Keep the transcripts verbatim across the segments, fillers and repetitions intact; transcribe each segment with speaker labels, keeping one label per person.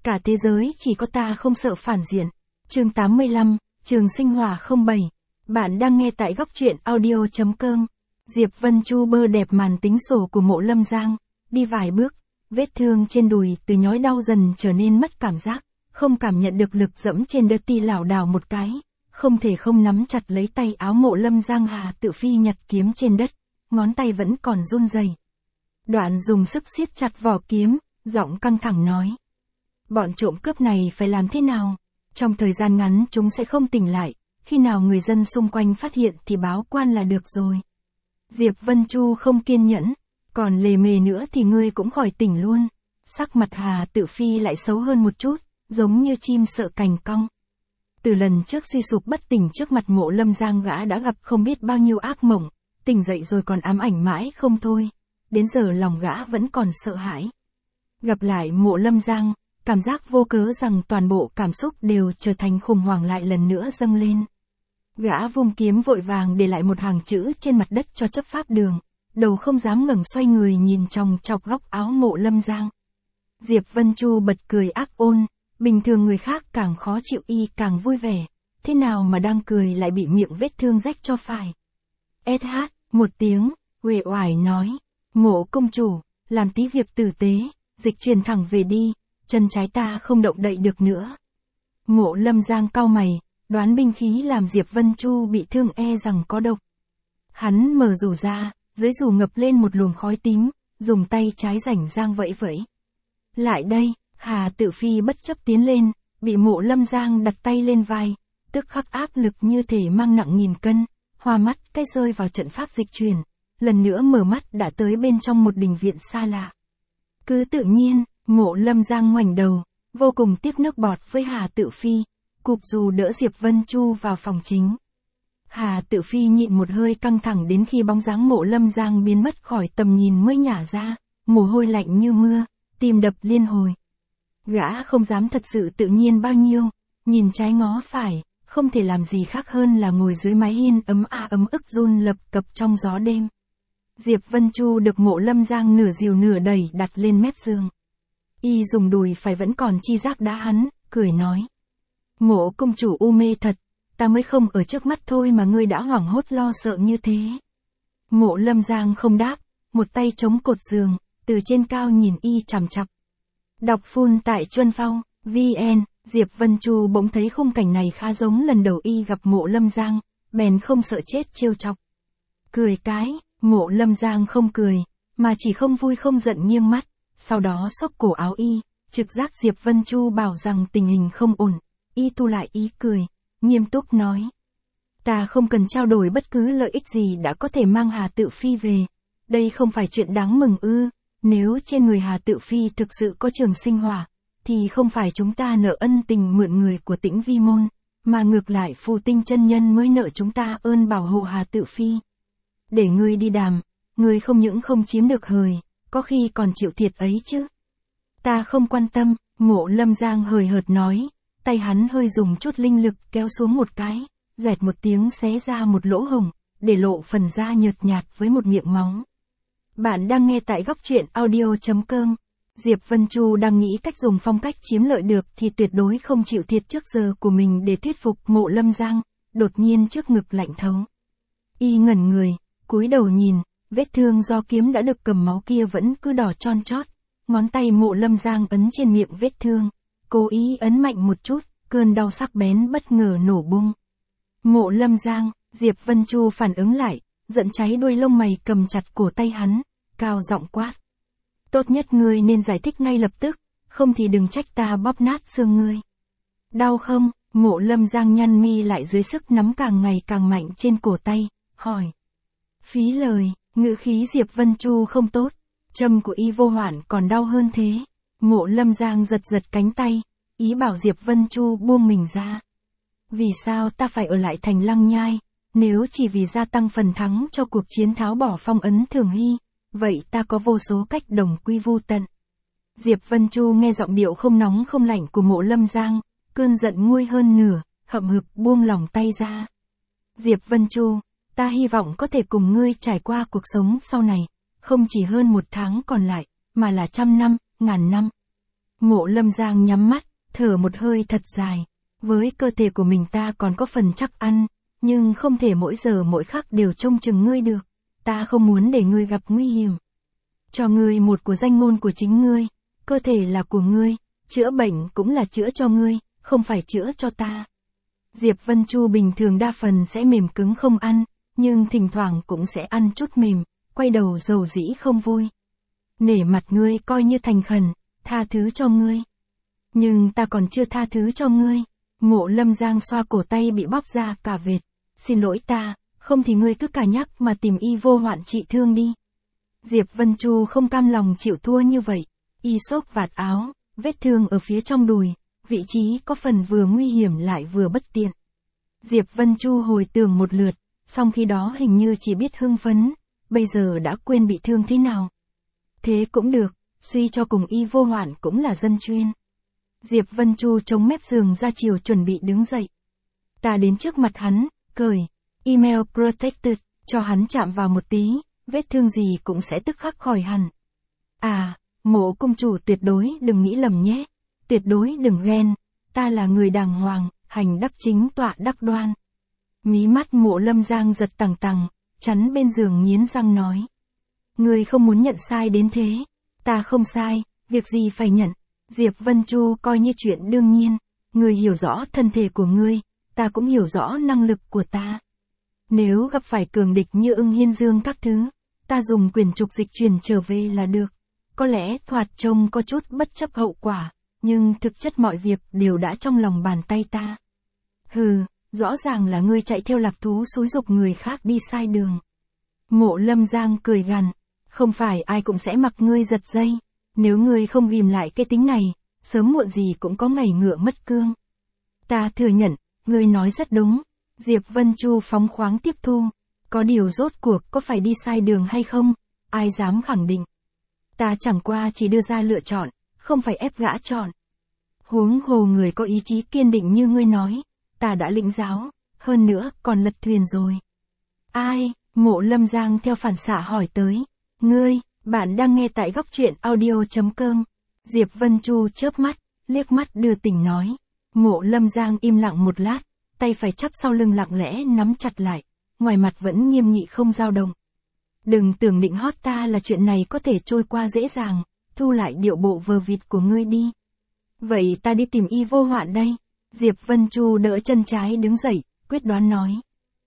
Speaker 1: Cả thế giới chỉ có ta không sợ phản diện. Chương tám mươi lăm, Trường Sinh Hòa không bảy. Bạn đang nghe tại góc truyện audio chấm com. Diệp Vân Chu bơ đẹp màn tính sổ của Mộ Lâm Giang, đi vài bước, vết thương trên đùi từ nhói đau dần trở nên mất cảm giác, không cảm nhận được lực dẫm trên đất ti lảo đảo một cái, không thể không nắm chặt lấy tay áo Mộ Lâm Giang. Hà Tự Phi nhặt kiếm trên đất, ngón tay vẫn còn run rẩy. Đoạn dùng sức siết chặt vỏ kiếm, giọng căng thẳng nói: bọn trộm cướp này phải làm thế nào? Trong thời gian ngắn chúng sẽ không tỉnh lại, khi nào người dân xung quanh phát hiện thì báo quan là được rồi. Diệp Vân Chu không kiên nhẫn, còn lề mề nữa thì ngươi cũng khỏi tỉnh luôn. Sắc mặt Hà Tự Phi lại xấu hơn một chút, giống như chim sợ cành cong. Từ lần trước suy sụp bất tỉnh trước mặt Mộ Lâm Giang, gã đã gặp không biết bao nhiêu ác mộng, tỉnh dậy rồi còn ám ảnh mãi không thôi. Đến giờ lòng gã vẫn còn sợ hãi. Gặp lại Mộ Lâm Giang, cảm giác vô cớ rằng toàn bộ cảm xúc đều trở thành khủng hoảng lại lần nữa dâng lên. Gã vung kiếm vội vàng để lại một hàng chữ trên mặt đất cho chấp pháp đường, đầu không dám ngẩng xoay người nhìn chòng chọc góc áo Mộ Lâm Giang. Diệp Vân Chu bật cười ác ôn, bình thường người khác càng khó chịu y càng vui vẻ, thế nào mà đang cười lại bị miệng vết thương rách cho phải. ét hát, một tiếng, uể oải nói: Mộ công chủ, làm tí việc tử tế, dịch chuyển thẳng về đi, chân trái ta không động đậy được nữa. Mộ Lâm Giang cau mày, đoán binh khí làm Diệp Vân Chu bị thương e rằng có độc. Hắn mở rủ ra, dưới rủ ngập lên một luồng khói tím, dùng tay trái rảnh rang vẫy vẫy. Lại đây, Hà Tự Phi bất chấp tiến lên, bị Mộ Lâm Giang đặt tay lên vai, tức khắc áp lực như thể mang nặng nghìn cân, hoa mắt cái rơi vào trận pháp dịch chuyển, lần nữa mở mắt đã tới bên trong một đình viện xa lạ. Cứ tự nhiên, Mộ Lâm Giang ngoảnh đầu, vô cùng tiếc nước bọt với Hà Tự Phi, cụp dù đỡ Diệp Vân Chu vào phòng chính. Hà Tự Phi nhịn một hơi căng thẳng đến khi bóng dáng Mộ Lâm Giang biến mất khỏi tầm nhìn mới nhả ra, mồ hôi lạnh như mưa, tim đập liên hồi. Gã không dám thật sự tự nhiên bao nhiêu, nhìn trái ngó phải, không thể làm gì khác hơn là ngồi dưới mái hiên ấm a ấm ức run lập cập trong gió đêm. Diệp Vân Chu được Mộ Lâm Giang nửa dìu nửa đẩy đặt lên mép giường. Y dùng đùi phải vẫn còn chi giác đá hắn, cười nói: Mộ công chủ u mê thật, ta mới không ở trước mắt thôi mà ngươi đã hoảng hốt lo sợ như thế. Mộ Lâm Giang không đáp, một tay chống cột giường, từ trên cao nhìn y chằm chằm. Đọc full tại Chuân Phong, vn, Diệp Vân Chu bỗng thấy khung cảnh này khá giống lần đầu y gặp Mộ Lâm Giang, bèn không sợ chết trêu chọc. Cười cái, Mộ Lâm Giang không cười, mà chỉ không vui không giận nghiêng mắt, sau đó xốc cổ áo y, trực giác Diệp Vân Chu bảo rằng tình hình không ổn, y thu lại ý cười, nghiêm túc nói: ta không cần trao đổi bất cứ lợi ích gì đã có thể mang Hà Tự Phi về, đây không phải chuyện đáng mừng ư? Nếu trên người Hà Tự Phi thực sự có Trường Sinh Hỏa, thì không phải chúng ta nợ ân tình mượn người của Tĩnh Vi môn, mà ngược lại Phù Tinh chân nhân mới nợ chúng ta ơn bảo hộ Hà Tự Phi. Để ngươi đi đàm, ngươi không những không chiếm được hời, có khi còn chịu thiệt ấy chứ. Ta không quan tâm, Mộ Lâm Giang hời hợt nói, tay hắn hơi dùng chút linh lực kéo xuống một cái, dẹt một tiếng xé ra một lỗ hổng, để lộ phần da nhợt nhạt với một miệng máu. Bạn đang nghe tại góc truyện audio chấm com. Diệp Vân Chu đang nghĩ cách dùng phong cách chiếm lợi được thì tuyệt đối không chịu thiệt trước giờ của mình để thuyết phục Mộ Lâm Giang, đột nhiên trước ngực lạnh thấu. Y ngẩn người, cúi đầu nhìn, vết thương do kiếm đã được cầm máu kia vẫn cứ đỏ chon chót, ngón tay Mộ Lâm Giang ấn trên miệng vết thương, cố ý ấn mạnh một chút, cơn đau sắc bén bất ngờ nổ bung. Mộ Lâm Giang, Diệp Vân Chu phản ứng lại, giận cháy đuôi lông mày cầm chặt cổ tay hắn, cao giọng quát: tốt nhất ngươi nên giải thích ngay lập tức, không thì đừng trách ta bóp nát xương ngươi. Đau không? Mộ Lâm Giang nhăn mi lại dưới sức nắm càng ngày càng mạnh trên cổ tay, hỏi. Phí lời, ngữ khí Diệp Vân Chu không tốt, châm của y vô hoạn còn đau hơn thế. Mộ Lâm Giang giật giật cánh tay, ý bảo Diệp Vân Chu buông mình ra. Vì sao ta phải ở lại thành Lăng Nhai? Nếu chỉ vì gia tăng phần thắng cho cuộc chiến tháo bỏ phong ấn Thường Hy, vậy ta có vô số cách đồng quy vu tận. Diệp Vân Chu nghe giọng điệu không nóng không lạnh của Mộ Lâm Giang, cơn giận nguôi hơn nửa, hậm hực buông lòng tay ra. Diệp Vân Chu, ta hy vọng có thể cùng ngươi trải qua cuộc sống sau này, không chỉ hơn một tháng còn lại, mà là trăm năm, ngàn năm. Mộ Lâm Giang nhắm mắt, thở một hơi thật dài. Với cơ thể của mình ta còn có phần chắc ăn, nhưng không thể mỗi giờ mỗi khắc đều trông chừng ngươi được. Ta không muốn để ngươi gặp nguy hiểm. Cho ngươi một của danh ngôn của chính ngươi, cơ thể là của ngươi, chữa bệnh cũng là chữa cho ngươi, không phải chữa cho ta. Diệp Vân Chu bình thường đa phần sẽ mềm cứng không ăn, nhưng thỉnh thoảng cũng sẽ ăn chút mềm, quay đầu dầu dĩ không vui. Nể mặt ngươi coi như thành khẩn, tha thứ cho ngươi. Nhưng ta còn chưa tha thứ cho ngươi. Mộ Lâm Giang xoa cổ tay bị bóp ra cả vệt. Xin lỗi ta, không thì ngươi cứ cả nhắc mà tìm y vô hoạn trị thương đi. Diệp Vân Chu không cam lòng chịu thua như vậy. Y xốc vạt áo, vết thương ở phía trong đùi, vị trí có phần vừa nguy hiểm lại vừa bất tiện. Diệp Vân Chu hồi tưởng một lượt, song khi đó hình như chỉ biết hưng phấn, bây giờ đã quên bị thương thế nào. Thế cũng được, suy cho cùng y vô hoạn cũng là dân chuyên. Diệp Vân Chu chống mép giường ra chiều chuẩn bị đứng dậy. Ta đến trước mặt hắn, cởi, email protected, cho hắn chạm vào một tí, vết thương gì cũng sẽ tức khắc khỏi hẳn. À, Mộ công chủ tuyệt đối đừng nghĩ lầm nhé, tuyệt đối đừng ghen, ta là người đàng hoàng, hành đắc chính tọa đắc đoan. Mí mắt Mộ Lâm Giang giật tằng tằng, chắn bên giường nghiến răng nói. Ngươi không muốn nhận sai đến thế, ta không sai, việc gì phải nhận. Diệp Vân Chu coi như chuyện đương nhiên, ngươi hiểu rõ thân thể của ngươi, ta cũng hiểu rõ năng lực của ta. Nếu gặp phải cường địch như Ưng Hiên Dương các thứ, ta dùng quyền trục dịch truyền trở về là được. Có lẽ thoạt trông có chút bất chấp hậu quả, nhưng thực chất mọi việc đều đã trong lòng bàn tay ta. Hừ, rõ ràng là ngươi chạy theo lạc thú xúi giục người khác đi sai đường. Mộ Lâm Giang cười gằn, không phải ai cũng sẽ mặc ngươi giật dây, nếu ngươi không ghim lại cái tính này, sớm muộn gì cũng có ngày ngựa mất cương. Ta thừa nhận, ngươi nói rất đúng. Diệp Vân Chu phóng khoáng tiếp thu, có điều rốt cuộc có phải đi sai đường hay không, ai dám khẳng định. Ta chẳng qua chỉ đưa ra lựa chọn, không phải ép gã chọn. Huống hồ người có ý chí kiên định như ngươi nói, ta đã lĩnh giáo, hơn nữa còn lật thuyền rồi. Ai? Mộ Lâm Giang theo phản xạ hỏi tới. Ngươi, bạn đang nghe tại góc truyện audio chấm com. Diệp Vân Chu chớp mắt, liếc mắt đưa tình nói. Mộ Lâm Giang im lặng một lát, tay phải chắp sau lưng lặng lẽ nắm chặt lại, ngoài mặt vẫn nghiêm nghị không dao động. Đừng tưởng định hót ta là chuyện này có thể trôi qua dễ dàng, thu lại điệu bộ vờ vịt của ngươi đi. Vậy ta đi tìm y vô hoạn đây. Diệp Vân Chu đỡ chân trái đứng dậy, quyết đoán nói.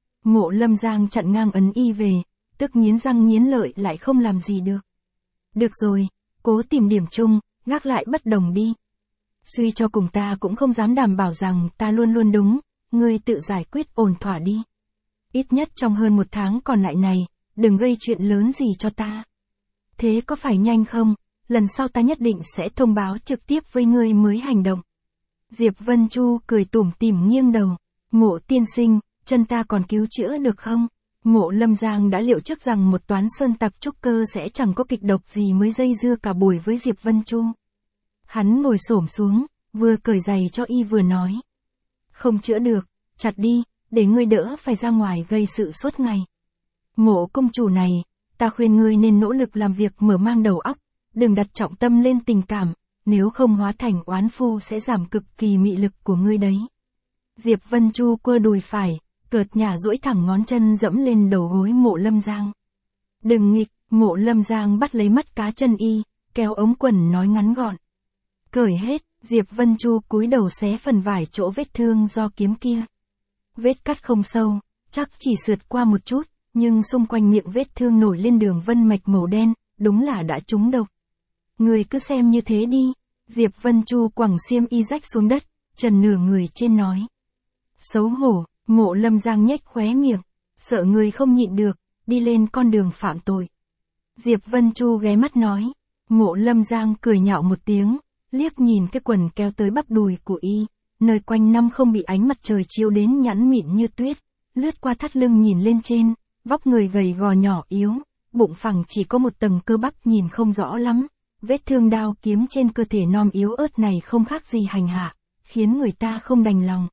Speaker 1: Mộ Lâm Giang chặn ngang ấn y về, tức nghiến răng nghiến lợi lại không làm gì được. Được rồi, cố tìm điểm chung, gác lại bất đồng đi. Suy cho cùng ta cũng không dám đảm bảo rằng ta luôn luôn đúng, ngươi tự giải quyết ổn thỏa đi. Ít nhất trong hơn một tháng còn lại này, đừng gây chuyện lớn gì cho ta. Thế có phải nhanh không? Lần sau ta nhất định sẽ thông báo trực tiếp với ngươi mới hành động. Diệp Vân Chu cười tủm tỉm nghiêng đầu. Mộ tiên sinh, chân ta còn cứu chữa được không? Mộ Lâm Giang đã liệu trước rằng một toán sơn tặc trúc cơ sẽ chẳng có kịch độc gì mới dây dưa cả buổi với Diệp Vân Chu. Hắn ngồi xổm xuống, vừa cởi giày cho y vừa nói. Không chữa được, chặt đi, để ngươi đỡ phải ra ngoài gây sự suốt ngày. Mộ công chủ này, ta khuyên ngươi nên nỗ lực làm việc mở mang đầu óc, đừng đặt trọng tâm lên tình cảm, nếu không hóa thành oán phu sẽ giảm cực kỳ mị lực của ngươi đấy. Diệp Vân Chu quơ đùi phải, cợt nhả duỗi thẳng ngón chân dẫm lên đầu gối Mộ Lâm Giang. Đừng nghịch, Mộ Lâm Giang bắt lấy mắt cá chân y, kéo ống quần nói ngắn gọn. Cởi hết, Diệp Vân Chu cúi đầu xé phần vải chỗ vết thương do kiếm kia. Vết cắt không sâu, chắc chỉ sượt qua một chút, nhưng xung quanh miệng vết thương nổi lên đường vân mạch màu đen, đúng là đã trúng độc. Người cứ xem như thế đi. Diệp Vân Chu quẳng xiêm y rách xuống đất, trần nửa người trên nói. Xấu hổ, Mộ Lâm Giang nhếch khóe miệng, sợ người không nhịn được, đi lên con đường phạm tội. Diệp Vân Chu ghé mắt nói. Mộ Lâm Giang cười nhạo một tiếng, liếc nhìn cái quần kéo tới bắp đùi của y, nơi quanh năm không bị ánh mặt trời chiếu đến nhẵn mịn như tuyết, lướt qua thắt lưng nhìn lên trên, vóc người gầy gò nhỏ yếu, bụng phẳng chỉ có một tầng cơ bắp nhìn không rõ lắm, vết thương đao kiếm trên cơ thể non yếu ớt này không khác gì hành hạ, khiến người ta không đành lòng.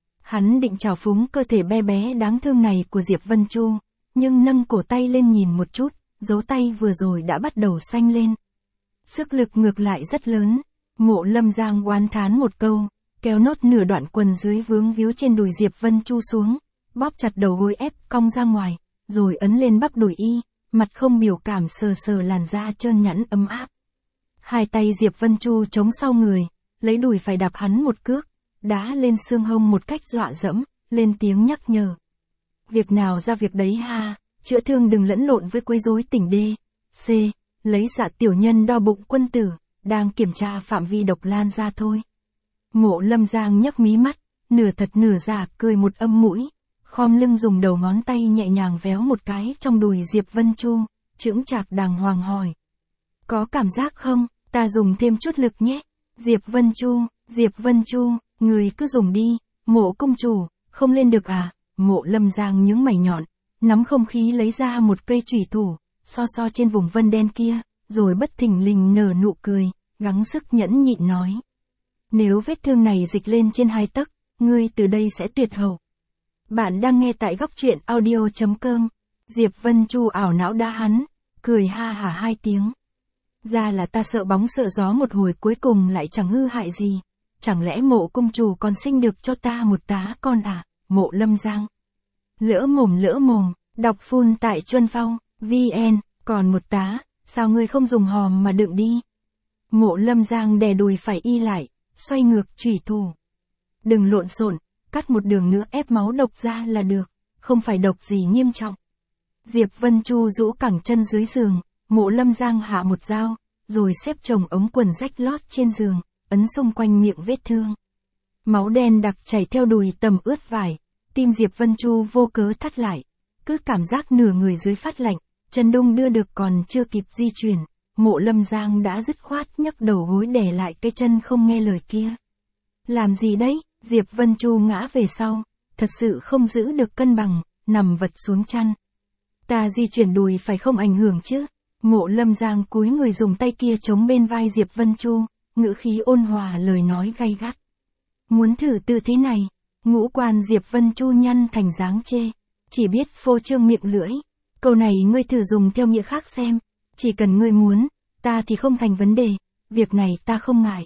Speaker 1: Hắn định trào phúng cơ thể bé bé đáng thương này của Diệp Vân Chu, nhưng nâng cổ tay lên nhìn một chút, dấu tay vừa rồi đã bắt đầu xanh lên. Sức lực ngược lại rất lớn. Mộ Lâm Giang oán thán một câu, kéo nốt nửa đoạn quần dưới vướng víu trên đùi Diệp Vân Chu xuống, bóp chặt đầu gối ép cong ra ngoài, rồi ấn lên bắp đùi y, mặt không biểu cảm sờ sờ làn da trơn nhẵn ấm áp. Hai tay Diệp Vân Chu chống sau người, lấy đùi phải đạp hắn một cước, đá lên xương hông một cách dọa dẫm, lên tiếng nhắc nhở. Việc nào ra việc đấy ha, chữa thương đừng lẫn lộn với quấy rối tỉnh đê. C. Lấy dạ tiểu nhân đo bụng quân tử, đang kiểm tra phạm vi độc lan ra thôi. Mộ Lâm Giang nhấc mí mắt, nửa thật nửa giả cười một âm mũi, khom lưng dùng đầu ngón tay nhẹ nhàng véo một cái trong đùi Diệp Vân Chu, chững chạc đàng hoàng hỏi. Có cảm giác không, ta dùng thêm chút lực nhé. Diệp Vân Chu, Diệp Vân Chu, người cứ dùng đi, Mộ công chủ, không lên được à? Mộ Lâm Giang nhướng mày nhọn, nắm không khí lấy ra một cây chủy thủ, so so trên vùng vân đen kia, rồi bất thình lình nở nụ cười, gắng sức nhẫn nhịn nói. Nếu vết thương này dịch lên trên hai tấc, ngươi từ đây sẽ tuyệt hậu. Bạn đang nghe tại góc truyện audio chấm com. Diệp Vân Chu ảo não đá hắn, cười ha hả hai tiếng. Ra là ta sợ bóng sợ gió một hồi cuối cùng lại chẳng hư hại gì. Chẳng lẽ Mộ công chủ còn sinh được cho ta một tá con à? Mộ Lâm Giang. Lỡ mồm lỡ mồm, đọc full tại Chuân Phong, vn, còn một tá, sao ngươi không dùng hòm mà đựng đi? Mộ Lâm Giang đè đùi phải y lại, xoay ngược chủy thủ. Đừng lộn xộn, cắt một đường nữa ép máu độc ra là được, không phải độc gì nghiêm trọng. Diệp Vân Chu rũ cẳng chân dưới giường, Mộ Lâm Giang hạ một dao, rồi xếp chồng ống quần rách lót trên giường, ấn xung quanh miệng vết thương. Máu đen đặc chảy theo đùi tầm ướt vải, tim Diệp Vân Chu vô cớ thắt lại, cứ cảm giác nửa người dưới phát lạnh, chân đung đưa được còn chưa kịp di chuyển, Mộ Lâm Giang đã dứt khoát nhấc đầu gối đè lại cái chân không nghe lời kia. Làm gì đấy? Diệp Vân Chu ngã về sau, thật sự không giữ được cân bằng, nằm vật xuống chăn. Ta di chuyển đùi phải không ảnh hưởng chứ? Mộ Lâm Giang cúi người dùng tay kia chống bên vai Diệp Vân Chu, ngữ khí ôn hòa lời nói gay gắt. Muốn thử tư thế này? Ngũ quan Diệp Vân Chu nhăn thành dáng chê, chỉ biết phô trương miệng lưỡi. Câu này ngươi thử dùng theo nghĩa khác xem, chỉ cần ngươi muốn, ta thì không thành vấn đề, việc này ta không ngại.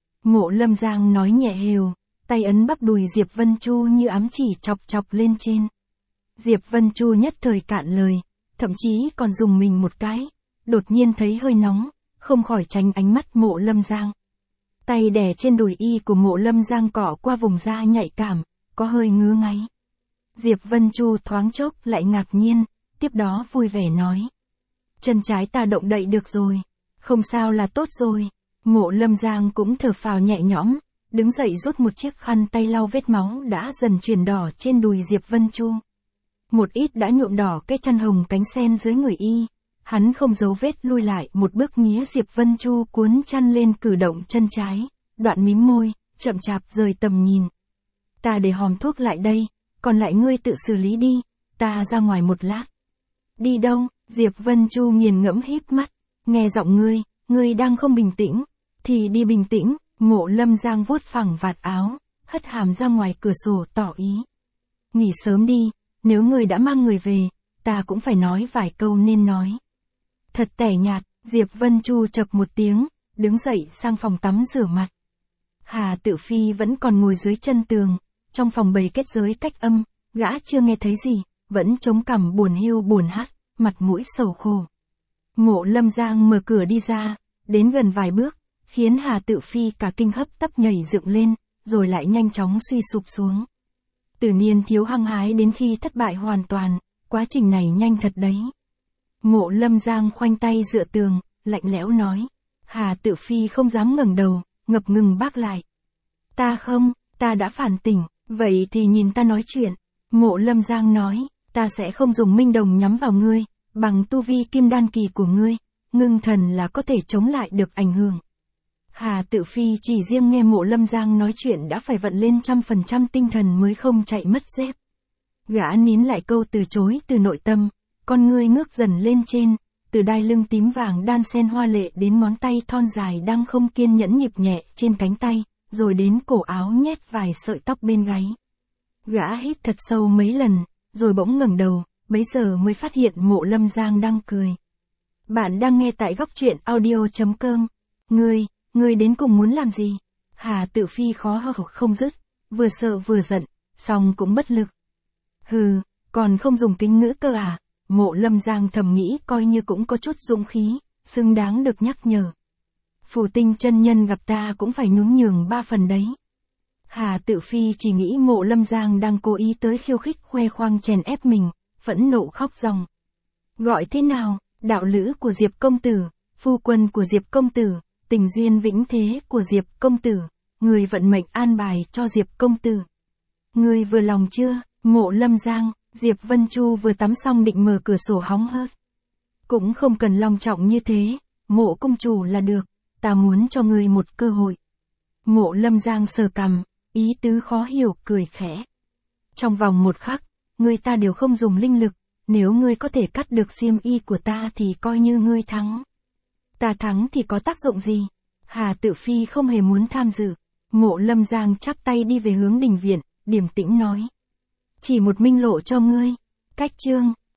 Speaker 1: Mộ Lâm Giang nói nhẹ hều, tay ấn bắp đùi Diệp Vân Chu như ám chỉ chọc chọc lên trên. Diệp Vân Chu nhất thời cạn lời, thậm chí còn dùng mình một cái, đột nhiên thấy hơi nóng, không khỏi tránh ánh mắt Mộ Lâm Giang. Tay đè trên đùi y của Mộ Lâm Giang cọ qua vùng da nhạy cảm, có hơi ngứa ngáy. Diệp Vân Chu thoáng chốc lại ngạc nhiên, tiếp đó vui vẻ nói. Chân trái ta động đậy được rồi, không sao là tốt rồi. Mộ Lâm Giang cũng thở phào nhẹ nhõm, đứng dậy rút một chiếc khăn tay lau vết máu đã dần chuyển đỏ trên đùi Diệp Vân Chu. Một ít đã nhuộm đỏ cái chân hồng cánh sen dưới người y. Hắn không giấu vết lui lại một bước nghía Diệp Vân Chu cuốn chăn lên cử động chân trái, đoạn mím môi, chậm chạp rời tầm nhìn. Ta để hòm thuốc lại đây, còn lại ngươi tự xử lý đi, ta ra ngoài một lát. Đi đâu? Diệp Vân Chu nghiền ngẫm híp mắt, nghe giọng ngươi, ngươi đang không bình tĩnh, thì đi bình tĩnh. Mộ Lâm Giang vuốt phẳng vạt áo, hất hàm ra ngoài cửa sổ tỏ ý. Nghỉ sớm đi, nếu ngươi đã mang người về, ta cũng phải nói vài câu nên nói. Thật tẻ nhạt, Diệp Vân Chu chậc một tiếng, đứng dậy sang phòng tắm rửa mặt. Hà Tự Phi vẫn còn ngồi dưới chân tường, trong phòng bày kết giới cách âm, gã chưa nghe thấy gì, vẫn chống cằm buồn hiu buồn hắt, mặt mũi sầu khổ. Mộ Lâm Giang mở cửa đi ra, đến gần vài bước, khiến Hà Tự Phi cả kinh hấp tấp nhảy dựng lên, rồi lại nhanh chóng suy sụp xuống. Từ niên thiếu hăng hái đến khi thất bại hoàn toàn, quá trình này nhanh thật đấy. Mộ Lâm Giang khoanh tay dựa tường, lạnh lẽo nói. Hà Tự Phi không dám ngẩng đầu, ngập ngừng bác lại. Ta không, ta đã phản tỉnh, vậy thì nhìn ta nói chuyện. Mộ Lâm Giang nói, ta sẽ không dùng minh đồng nhắm vào ngươi, bằng tu vi kim đan kỳ của ngươi, ngưng thần là có thể chống lại được ảnh hưởng. Hà Tự Phi chỉ riêng nghe Mộ Lâm Giang nói chuyện đã phải vận lên trăm phần trăm tinh thần mới không chạy mất dép. Gã nín lại câu từ chối từ nội tâm, con ngươi ngước dần lên trên, từ đai lưng tím vàng đan xen hoa lệ đến ngón tay thon dài đang không kiên nhẫn nhịp nhẹ trên cánh tay, rồi đến cổ áo nhét vài sợi tóc bên gáy. Gã hít thật sâu mấy lần, rồi bỗng ngẩng đầu, bấy giờ mới phát hiện Mộ Lâm Giang đang cười. Bạn đang nghe tại góc truyện audio chấm com. Ngươi, ngươi đến cùng muốn làm gì? Hà Tự Phi khó hở không dứt, vừa sợ vừa giận, song cũng bất lực. Hừ, còn không dùng kính ngữ cơ à? Mộ Lâm Giang thầm nghĩ coi như cũng có chút dũng khí, xứng đáng được nhắc nhở. Phù Tinh chân nhân gặp ta cũng phải nhún nhường ba phần đấy. Hà Tự Phi chỉ nghĩ Mộ Lâm Giang đang cố ý tới khiêu khích khoe khoang chèn ép mình, phẫn nộ khóc ròng. Gọi thế nào, đạo lữ của Diệp công tử, phu quân của Diệp công tử, tình duyên vĩnh thế của Diệp công tử, người vận mệnh an bài cho Diệp công tử. Người vừa lòng chưa? Mộ Lâm Giang, Diệp Vân Chu vừa tắm xong định mở cửa sổ hóng hớt. Cũng không cần long trọng như thế, Mộ công chủ là được, ta muốn cho ngươi một cơ hội. Mộ Lâm Giang sờ cằm, ý tứ khó hiểu, cười khẽ. Trong vòng một khắc, ngươi ta đều không dùng linh lực, nếu ngươi có thể cắt được xiêm y của ta thì coi như ngươi thắng. Ta thắng thì có tác dụng gì? Hà Tự Phi không hề muốn tham dự. Mộ Lâm Giang chắp tay đi về hướng đình viện, điềm tĩnh nói. Chỉ một minh lộ cho ngươi. Cách chương.